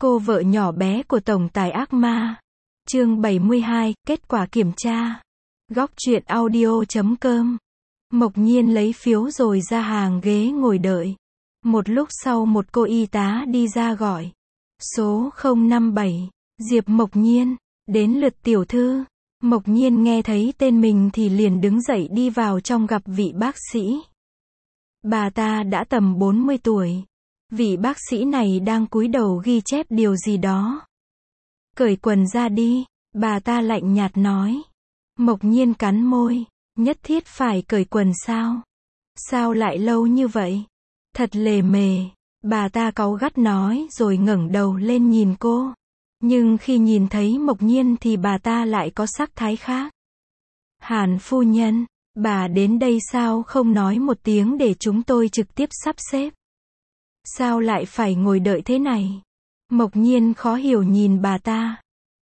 Cô vợ nhỏ bé của tổng tài ác ma. Chương 72, kết quả kiểm tra. Góc truyện audio.com. Mộc Nhiên lấy phiếu rồi ra hàng ghế ngồi đợi. Một lúc sau một cô y tá đi ra gọi. Số 057, Diệp Mộc Nhiên, đến lượt tiểu thư. Mộc Nhiên nghe thấy tên mình thì liền đứng dậy đi vào trong gặp vị bác sĩ. Bà ta đã tầm 40 tuổi. Vị bác sĩ này đang cúi đầu ghi chép điều gì đó. Cởi quần ra đi, bà ta lạnh nhạt nói. Mộc Nhiên cắn môi, nhất thiết phải cởi quần sao? Sao lại lâu như vậy? Thật lề mề, bà ta cáu gắt nói rồi ngẩng đầu lên nhìn cô. Nhưng khi nhìn thấy Mộc Nhiên thì bà ta lại có sắc thái khác. Hàn phu nhân, bà đến đây sao không nói một tiếng để chúng tôi trực tiếp sắp xếp? Sao lại phải ngồi đợi thế này? Mộc Nhiên khó hiểu nhìn bà ta.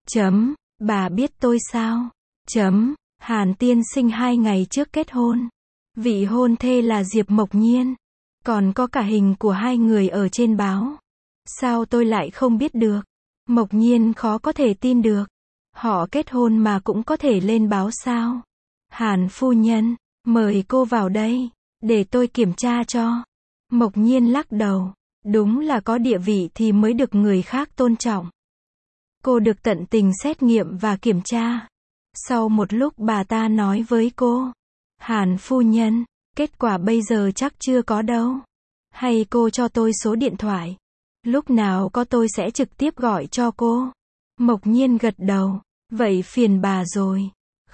Bà biết tôi sao? Hàn tiên sinh 2 ngày trước kết hôn. Vị hôn thê là Diệp Mộc Nhiên. Còn có cả hình của hai người ở trên báo. Sao tôi lại không biết được? Mộc Nhiên khó có thể tin được. Họ kết hôn mà cũng có thể lên báo sao? Hàn phu nhân, mời cô vào đây, để tôi kiểm tra cho. Mộc Nhiên lắc đầu. Đúng là có địa vị thì mới được người khác tôn trọng. Cô được tận tình xét nghiệm và kiểm tra. Sau một lúc bà ta nói với cô. Hàn phu nhân, kết quả bây giờ chắc chưa có đâu. Hay cô cho tôi số điện thoại. Lúc nào có tôi sẽ trực tiếp gọi cho cô. Mộc Nhiên gật đầu. Vậy phiền bà rồi.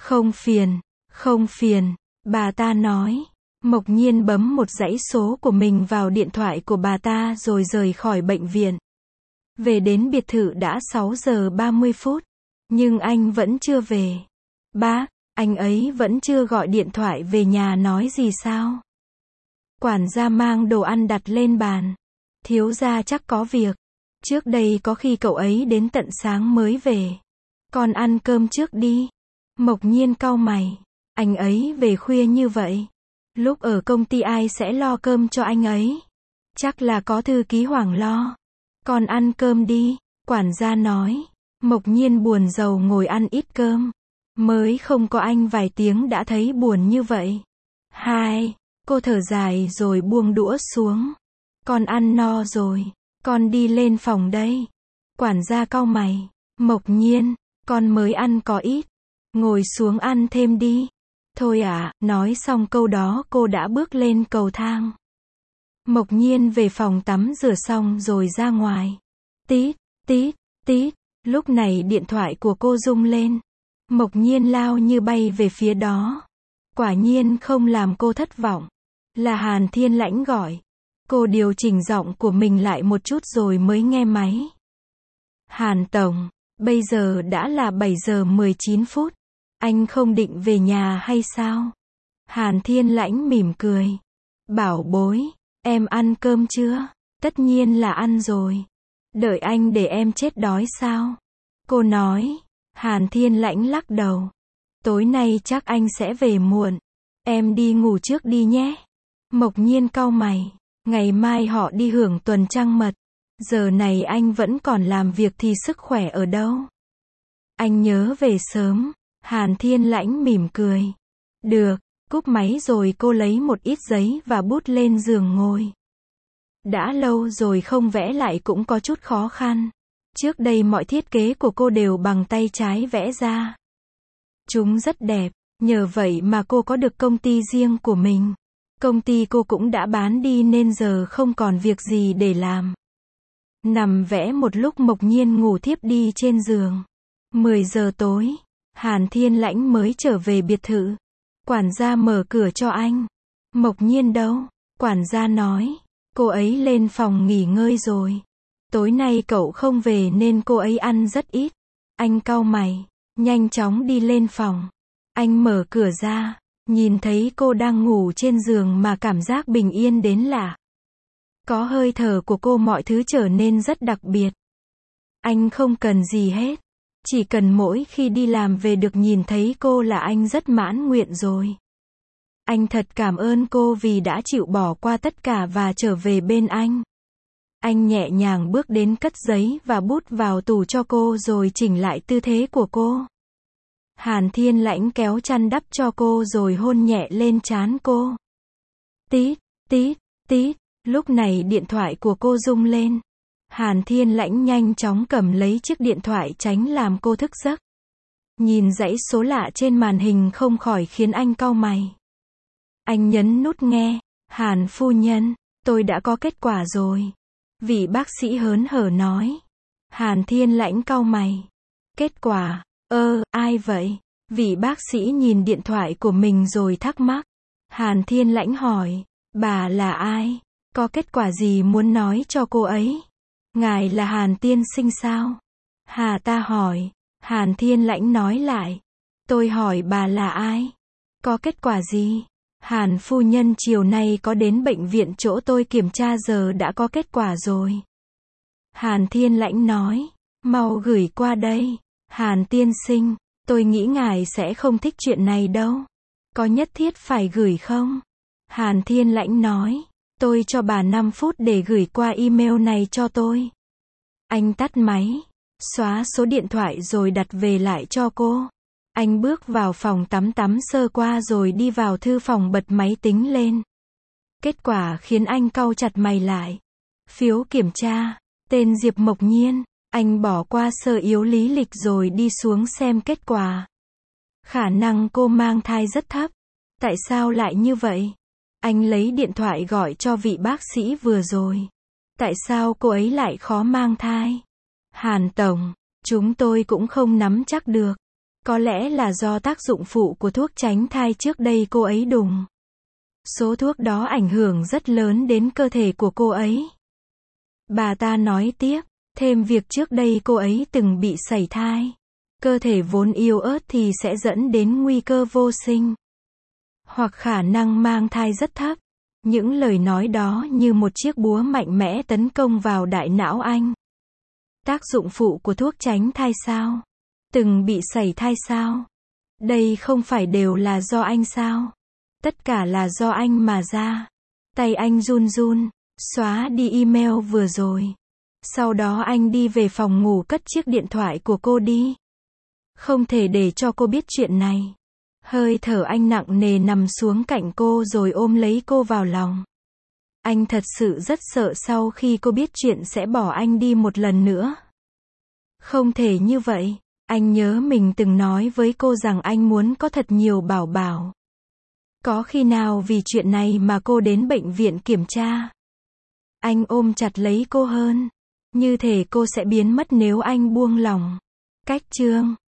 Không phiền, bà ta nói. Mộc Nhiên bấm một dãy số của mình vào điện thoại của bà ta rồi rời khỏi bệnh viện. Về đến biệt thự đã 6 giờ 30 phút. Nhưng anh vẫn chưa về. Bác, anh ấy vẫn chưa gọi điện thoại về nhà nói gì sao? Quản gia mang đồ ăn đặt lên bàn. Thiếu gia chắc có việc. Trước đây có khi cậu ấy đến tận sáng mới về. Con ăn cơm trước đi. Mộc Nhiên cau mày. Anh ấy về khuya như vậy. Lúc ở công ty ai sẽ lo cơm cho anh ấy? Chắc là có thư ký Hoàng lo. Con ăn cơm đi, quản gia nói. Mộc Nhiên buồn rầu ngồi ăn ít cơm. Mới không có anh vài tiếng đã thấy buồn như vậy. Cô thở dài rồi buông đũa xuống. Con ăn no rồi, con đi lên phòng đây. Quản gia cau mày. Mộc Nhiên, con mới ăn có ít. Ngồi xuống ăn thêm đi. Thôi ạ, nói xong câu đó cô đã bước lên cầu thang. Mộc Nhiên về phòng tắm rửa xong rồi ra ngoài. Tít, tít, tít, lúc này điện thoại của cô rung lên. Mộc Nhiên lao như bay về phía đó. Quả nhiên không làm cô thất vọng. Là Hàn Thiên Lãnh gọi. Cô điều chỉnh giọng của mình lại một chút rồi mới nghe máy. Hàn tổng, bây giờ đã là 7 giờ 19 phút. Anh không định về nhà hay sao? Hàn Thiên Lãnh mỉm cười. Bảo bối, em ăn cơm chưa? Tất nhiên là ăn rồi. Đợi anh để em chết đói sao? Cô nói. Hàn Thiên Lãnh lắc đầu. Tối nay chắc anh sẽ về muộn. Em đi ngủ trước đi nhé. Mộc Nhiên cau mày. Ngày mai họ đi hưởng tuần trăng mật. Giờ này anh vẫn còn làm việc thì sức khỏe ở đâu? Anh nhớ về sớm. Hàn Thiên Lãnh mỉm cười. Được, cúp máy rồi cô lấy một ít giấy và bút lên giường ngồi. Đã lâu rồi không vẽ lại cũng có chút khó khăn. Trước đây mọi thiết kế của cô đều bằng tay trái vẽ ra. Chúng rất đẹp, nhờ vậy mà cô có được công ty riêng của mình. Công ty cô cũng đã bán đi nên giờ không còn việc gì để làm. Nằm vẽ một lúc Mộc Nhiên ngủ thiếp đi trên giường. 10 giờ tối. Hàn Thiên Lãnh mới trở về biệt thự. Quản gia mở cửa cho anh. Mộc Nhiên đâu? Quản gia nói. Cô ấy lên phòng nghỉ ngơi rồi. Tối nay cậu không về nên cô ấy ăn rất ít. Anh cau mày. Nhanh chóng đi lên phòng. Anh mở cửa ra. Nhìn thấy cô đang ngủ trên giường mà cảm giác bình yên đến lạ. Có hơi thở của cô mọi thứ trở nên rất đặc biệt. Anh không cần gì hết. Chỉ cần mỗi khi đi làm về được nhìn thấy cô là anh rất mãn nguyện rồi. Anh thật cảm ơn cô vì đã chịu bỏ qua tất cả và trở về bên anh. Anh nhẹ nhàng bước đến cất giấy và bút vào tủ cho cô rồi chỉnh lại tư thế của cô. Hàn Thiên Lãnh kéo chăn đắp cho cô rồi hôn nhẹ lên trán cô. Tít, tít, tít, lúc này điện thoại của cô rung lên. Hàn Thiên Lãnh nhanh chóng cầm lấy chiếc điện thoại tránh làm cô thức giấc. Nhìn dãy số lạ trên màn hình không khỏi khiến anh cau mày. Anh nhấn nút nghe. Hàn phu nhân, tôi đã có kết quả rồi. Vị bác sĩ hớn hở nói. Hàn Thiên Lãnh cau mày. Kết quả? Ai vậy? Vị bác sĩ nhìn điện thoại của mình rồi thắc mắc. Hàn Thiên Lãnh hỏi. Bà là ai? Có kết quả gì muốn nói cho cô ấy? Ngài là Hàn tiên sinh sao? Hà ta hỏi. Hàn Thiên Lãnh nói lại. Tôi hỏi bà là ai? Có kết quả gì? Hàn phu nhân chiều nay có đến bệnh viện chỗ tôi kiểm tra giờ đã có kết quả rồi. Hàn Thiên Lãnh nói. Mau gửi qua đây. Hàn tiên sinh, tôi nghĩ ngài sẽ không thích chuyện này đâu. Có nhất thiết phải gửi không? Hàn Thiên Lãnh nói. Tôi cho bà 5 phút để gửi qua email này cho tôi. Anh tắt máy, xóa số điện thoại rồi đặt về lại cho cô. Anh bước vào phòng tắm sơ qua rồi đi vào thư phòng bật máy tính lên. Kết quả khiến anh cau chặt mày lại. Phiếu kiểm tra, tên Diệp Mộc Nhiên. Anh bỏ qua sơ yếu lý lịch rồi đi xuống xem kết quả. Khả năng cô mang thai rất thấp. Tại sao lại như vậy? Anh lấy điện thoại gọi cho vị bác sĩ vừa rồi. Tại sao cô ấy lại khó mang thai? Hàn tổng, chúng tôi cũng không nắm chắc được. Có lẽ là do tác dụng phụ của thuốc tránh thai trước đây cô ấy đùng. Số thuốc đó ảnh hưởng rất lớn đến cơ thể của cô ấy. Bà ta nói tiếp, thêm việc trước đây cô ấy từng bị sảy thai. Cơ thể vốn yếu ớt thì sẽ dẫn đến nguy cơ vô sinh. Hoặc khả năng mang thai rất thấp. Những lời nói đó như một chiếc búa mạnh mẽ tấn công vào đại não anh. Tác dụng phụ của thuốc tránh thai sao? Từng bị sảy thai sao? Đây không phải đều là do anh sao? Tất cả là do anh mà ra. Tay anh run run, xóa đi email vừa rồi. Sau đó anh đi về phòng ngủ cất chiếc điện thoại của cô đi. Không thể để cho cô biết chuyện này. Hơi thở anh nặng nề nằm xuống cạnh cô rồi ôm lấy cô vào lòng. Anh thật sự rất sợ sau khi cô biết chuyện sẽ bỏ anh đi một lần nữa. Không thể như vậy. Anh nhớ mình từng nói với cô rằng anh muốn có thật nhiều bảo bảo. Có khi nào vì chuyện này mà cô đến bệnh viện kiểm tra? Anh ôm chặt lấy cô hơn. Như thể cô sẽ biến mất nếu anh buông lỏng. Cách chương